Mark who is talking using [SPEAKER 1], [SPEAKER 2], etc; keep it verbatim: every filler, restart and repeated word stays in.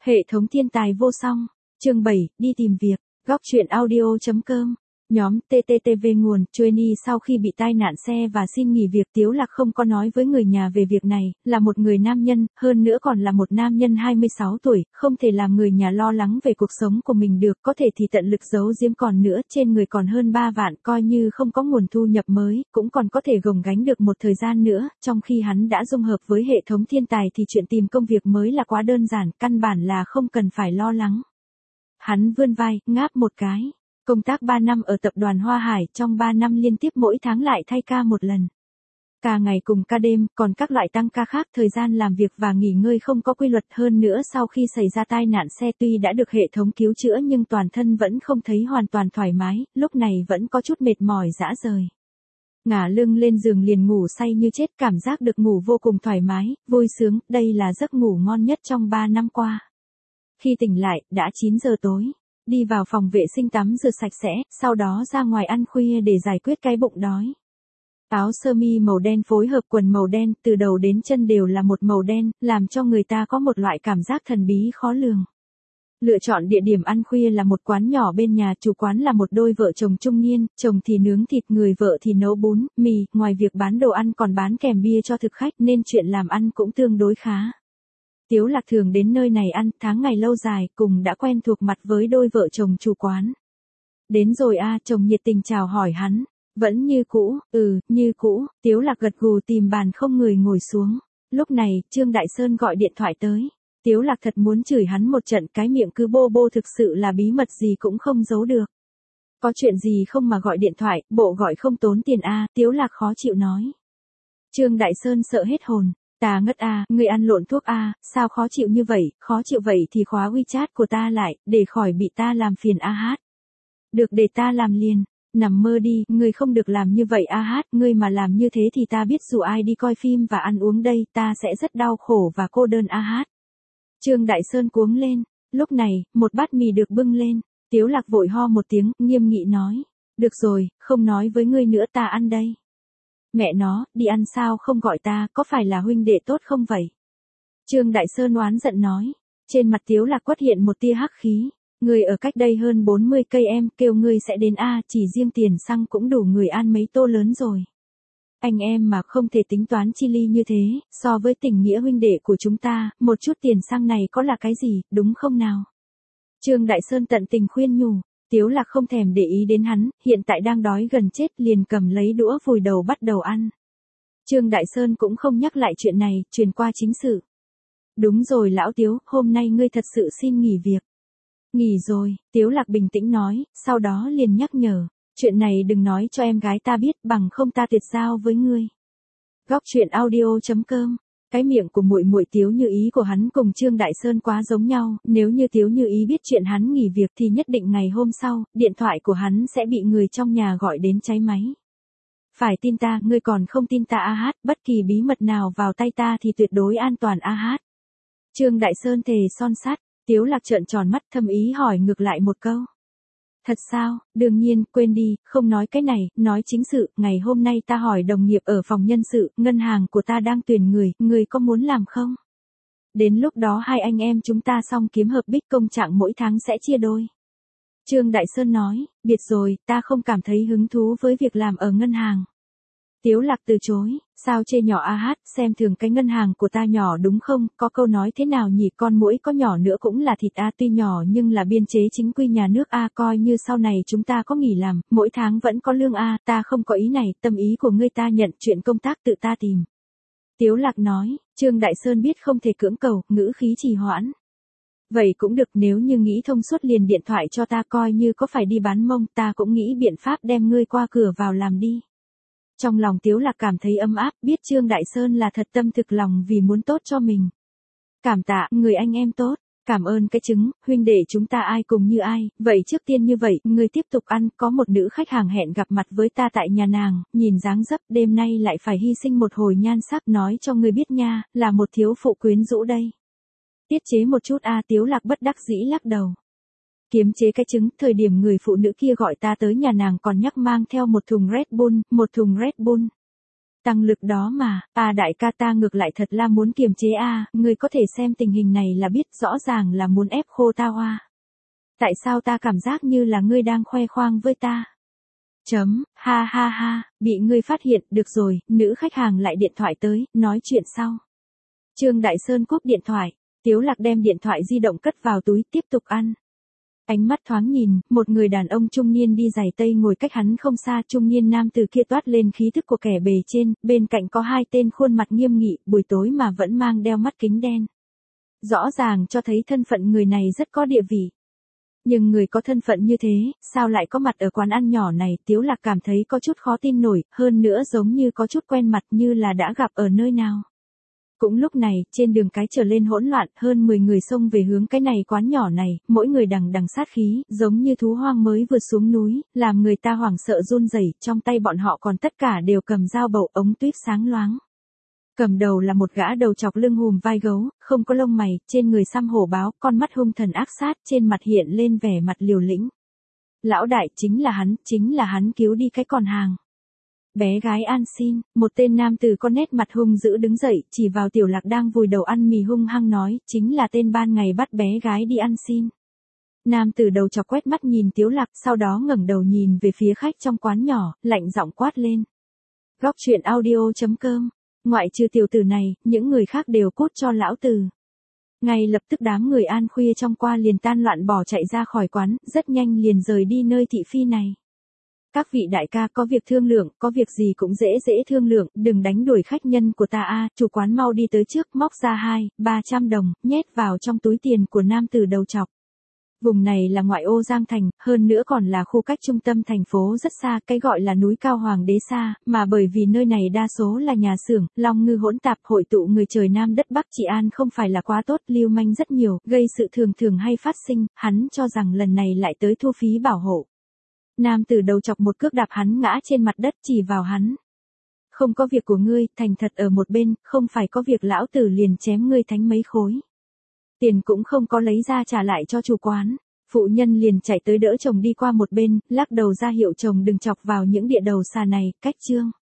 [SPEAKER 1] Hệ thống thiên tài vô song. Chương bảy, đi tìm việc. Góc truyện audio.com. Nhóm tê tê tê vê nguồn, Trainee sau khi bị tai nạn xe và xin nghỉ việc, Tiếu Lạc không có nói với người nhà về việc này, là một người nam nhân, hơn nữa còn là một nam nhân hai mươi sáu tuổi, không thể làm người nhà lo lắng về cuộc sống của mình được, có thể thì tận lực giấu giếm, còn nữa, trên người còn hơn ba vạn, coi như không có nguồn thu nhập mới, cũng còn có thể gồng gánh được một thời gian nữa, trong khi hắn đã dung hợp với hệ thống thiên tài thì chuyện tìm công việc mới là quá đơn giản, căn bản là không cần phải lo lắng. Hắn vươn vai, ngáp một cái. Công tác ba năm ở tập đoàn Hoa Hải, trong ba năm liên tiếp mỗi tháng lại thay ca một lần. Ca ngày cùng ca đêm, còn các loại tăng ca khác, thời gian làm việc và nghỉ ngơi không có quy luật, hơn nữa sau khi xảy ra tai nạn xe tuy đã được hệ thống cứu chữa nhưng toàn thân vẫn không thấy hoàn toàn thoải mái, lúc này vẫn có chút mệt mỏi rã rời. Ngả lưng lên giường liền ngủ say như chết, cảm giác được ngủ vô cùng thoải mái, vui sướng, đây là giấc ngủ ngon nhất trong ba năm qua. Khi tỉnh lại, đã chín giờ tối. Đi vào phòng vệ sinh tắm rửa sạch sẽ, sau đó ra ngoài ăn khuya để giải quyết cái bụng đói. Áo sơ mi màu đen phối hợp quần màu đen, từ đầu đến chân đều là một màu đen, làm cho người ta có một loại cảm giác thần bí khó lường. Lựa chọn địa điểm ăn khuya là một quán nhỏ bên nhà, chủ quán là một đôi vợ chồng trung niên, chồng thì nướng thịt, người vợ thì nấu bún, mì, ngoài việc bán đồ ăn còn bán kèm bia cho thực khách nên chuyện làm ăn cũng tương đối khá. Tiếu Lạc thường đến nơi này ăn, tháng ngày lâu dài, cùng đã quen thuộc mặt với đôi vợ chồng chủ quán. Đến rồi a, chồng nhiệt tình chào hỏi hắn. Vẫn như cũ, ừ, như cũ, Tiếu Lạc gật gù tìm bàn không người ngồi xuống. Lúc này, Trương Đại Sơn gọi điện thoại tới. Tiếu Lạc thật muốn chửi hắn một trận, cái miệng cứ bô bô thực sự là bí mật gì cũng không giấu được. Có chuyện gì không mà gọi điện thoại, bộ gọi không tốn tiền a, Tiếu Lạc khó chịu nói. Trương Đại Sơn sợ hết hồn. Ta ngất a, ngươi ăn lộn thuốc a, sao khó chịu như vậy, khó chịu vậy thì khóa WeChat của ta lại, để khỏi bị ta làm phiền a hát. Được, để ta làm liền, nằm mơ đi, ngươi không được làm như vậy a hát, ngươi mà làm như thế thì ta biết dù ai đi coi phim và ăn uống đây, ta sẽ rất đau khổ và cô đơn a hát. Trương Đại Sơn cuống lên, lúc này, một bát mì được bưng lên, Tiếu Lạc vội ho một tiếng, nghiêm nghị nói, được rồi, không nói với ngươi nữa, ta ăn đây. Mẹ nó, đi ăn sao không gọi ta, có phải là huynh đệ tốt không vậy? Trương Đại Sơn oán giận nói. Trên mặt Tiếu Lạc quất hiện một tia hắc khí. Người ở cách đây hơn bốn mươi cây em, kêu ngươi sẽ đến a, chỉ riêng tiền xăng cũng đủ người ăn mấy tô lớn rồi. Anh em mà không thể tính toán chi ly như thế, so với tình nghĩa huynh đệ của chúng ta, một chút tiền xăng này có là cái gì, đúng không nào? Trương Đại Sơn tận tình khuyên nhủ. Tiếu Lạc không thèm để ý đến hắn, hiện tại đang đói gần chết, liền cầm lấy đũa vùi đầu bắt đầu ăn. Trương Đại Sơn cũng không nhắc lại chuyện này, truyền qua chính sự. Đúng rồi lão Tiếu, hôm nay ngươi thật sự xin nghỉ việc. Nghỉ rồi, Tiếu Lạc bình tĩnh nói, sau đó liền nhắc nhở, chuyện này đừng nói cho em gái ta biết, bằng không ta tuyệt giao với ngươi. Góc truyện audio.com. Cái miệng của muội muội Tiếu Như Ý của hắn cùng Trương Đại Sơn quá giống nhau, nếu như Tiếu Như Ý biết chuyện hắn nghỉ việc thì nhất định ngày hôm sau, điện thoại của hắn sẽ bị người trong nhà gọi đến cháy máy. Phải tin ta, ngươi còn không tin ta a hát, bất kỳ bí mật nào vào tay ta thì tuyệt đối an toàn a hát. Trương Đại Sơn thề son sắt, Tiếu Lạc trợn tròn mắt thâm ý hỏi ngược lại một câu. Thật sao, đương nhiên, quên đi, không nói cái này, nói chính sự, ngày hôm nay ta hỏi đồng nghiệp ở phòng nhân sự, ngân hàng của ta đang tuyển người, người có muốn làm không? Đến lúc đó hai anh em chúng ta xong kiếm hợp bích công trạng mỗi tháng sẽ chia đôi. Trương Đại Sơn nói, biệt rồi, ta không cảm thấy hứng thú với việc làm ở ngân hàng. Tiếu Lạc từ chối, sao chê nhỏ a hát, xem thường cái ngân hàng của ta nhỏ đúng không, có câu nói thế nào nhỉ, con muỗi có nhỏ nữa cũng là thịt a, tuy nhỏ nhưng là biên chế chính quy nhà nước a, coi như sau này chúng ta có nghỉ làm, mỗi tháng vẫn có lương a, ta không có ý này, tâm ý của ngươi ta nhận, chuyện công tác tự ta tìm. Tiếu Lạc nói, Trương Đại Sơn biết không thể cưỡng cầu, ngữ khí trì hoãn. Vậy cũng được, nếu như nghĩ thông suốt liền điện thoại cho ta, coi như có phải đi bán mông, ta cũng nghĩ biện pháp đem ngươi qua cửa vào làm đi. Trong lòng Tiếu Lạc cảm thấy ấm áp, biết Trương Đại Sơn là thật tâm thực lòng vì muốn tốt cho mình. Cảm tạ, người anh em tốt, cảm ơn cái trứng, huynh đệ chúng ta ai cùng như ai, vậy trước tiên như vậy, người tiếp tục ăn, có một nữ khách hàng hẹn gặp mặt với ta tại nhà nàng, nhìn dáng dấp, đêm nay lại phải hy sinh một hồi nhan sắc, nói cho người biết nha, là một thiếu phụ quyến rũ đây. Tiết chế một chút a, Tiếu Lạc bất đắc dĩ lắc đầu. Kiềm chế cái trứng, thời điểm người phụ nữ kia gọi ta tới nhà nàng còn nhắc mang theo một thùng Red Bull, một thùng Red Bull. Tăng lực đó mà, à đại ca ta ngược lại thật là muốn kiềm chế a, ngươi có thể xem tình hình này là biết rõ ràng là muốn ép khô ta oa. Tại sao ta cảm giác như là ngươi đang khoe khoang với ta? Chấm, ha ha ha, bị ngươi phát hiện, được rồi, nữ khách hàng lại điện thoại tới, nói chuyện sau. Trương Đại Sơn cúp điện thoại, Tiếu Lạc đem điện thoại di động cất vào túi, tiếp tục ăn. Ánh mắt thoáng nhìn, một người đàn ông trung niên đi giày tây ngồi cách hắn không xa, trung niên nam từ kia toát lên khí thức của kẻ bề trên, bên cạnh có hai tên khuôn mặt nghiêm nghị, buổi tối mà vẫn mang đeo mắt kính đen. Rõ ràng cho thấy thân phận người này rất có địa vị. Nhưng người có thân phận như thế, sao lại có mặt ở quán ăn nhỏ này, Tiếu Lạc cảm thấy có chút khó tin nổi, hơn nữa giống như có chút quen mặt như là đã gặp ở nơi nào. Cũng lúc này, trên đường cái trở lên hỗn loạn, hơn mười người xông về hướng cái này quán nhỏ này, mỗi người đằng đằng sát khí, giống như thú hoang mới vượt xuống núi, làm người ta hoảng sợ run rẩy, trong tay bọn họ còn tất cả đều cầm dao bầu, ống tuyếp sáng loáng. Cầm đầu là một gã đầu chọc lưng hùm vai gấu, không có lông mày, trên người xăm hổ báo, con mắt hung thần ác sát, trên mặt hiện lên vẻ mặt liều lĩnh. Lão đại, chính là hắn, chính là hắn cứu đi cái con hàng. Bé gái ăn xin, một tên nam tử con nét mặt hung dữ đứng dậy, chỉ vào Tiểu Lạc đang vùi đầu ăn mì hung hăng nói, chính là tên ban ngày bắt bé gái đi ăn xin. Nam tử đầu chọc quét mắt nhìn Tiếu Lạc, sau đó ngẩng đầu nhìn về phía khách trong quán nhỏ, lạnh giọng quát lên. Góc truyện audio chấm com, ngoại trừ tiểu tử này, những người khác đều cút cho lão tử. Ngay lập tức đám người An Khuya trong qua liền tan loạn bỏ chạy ra khỏi quán, rất nhanh liền rời đi nơi thị phi này. Các vị đại ca có việc thương lượng, có việc gì cũng dễ dễ thương lượng, đừng đánh đuổi khách nhân của ta a. Chủ quán mau đi tới trước, móc ra hai, ba trăm đồng, nhét vào trong túi tiền của nam tử đầu chọc. Vùng này là ngoại ô Giang Thành, hơn nữa còn là khu cách trung tâm thành phố rất xa, cái gọi là núi cao Hoàng đế xa, mà bởi vì nơi này đa số là nhà xưởng, long ngư hỗn tạp, hội tụ người trời Nam đất Bắc, trị an không phải là quá tốt, lưu manh rất nhiều, gây sự thường thường hay phát sinh, hắn cho rằng lần này lại tới thu phí bảo hộ. Nam tử đầu chọc một cước đạp hắn ngã trên mặt đất, chỉ vào hắn. Không có việc của ngươi, thành thật ở một bên, không phải có việc lão tử liền chém ngươi thánh mấy khối. Tiền cũng không có lấy ra trả lại cho chủ quán. Phụ nhân liền chạy tới đỡ chồng đi qua một bên, lắc đầu ra hiệu chồng đừng chọc vào những địa đầu xà này, cách chương.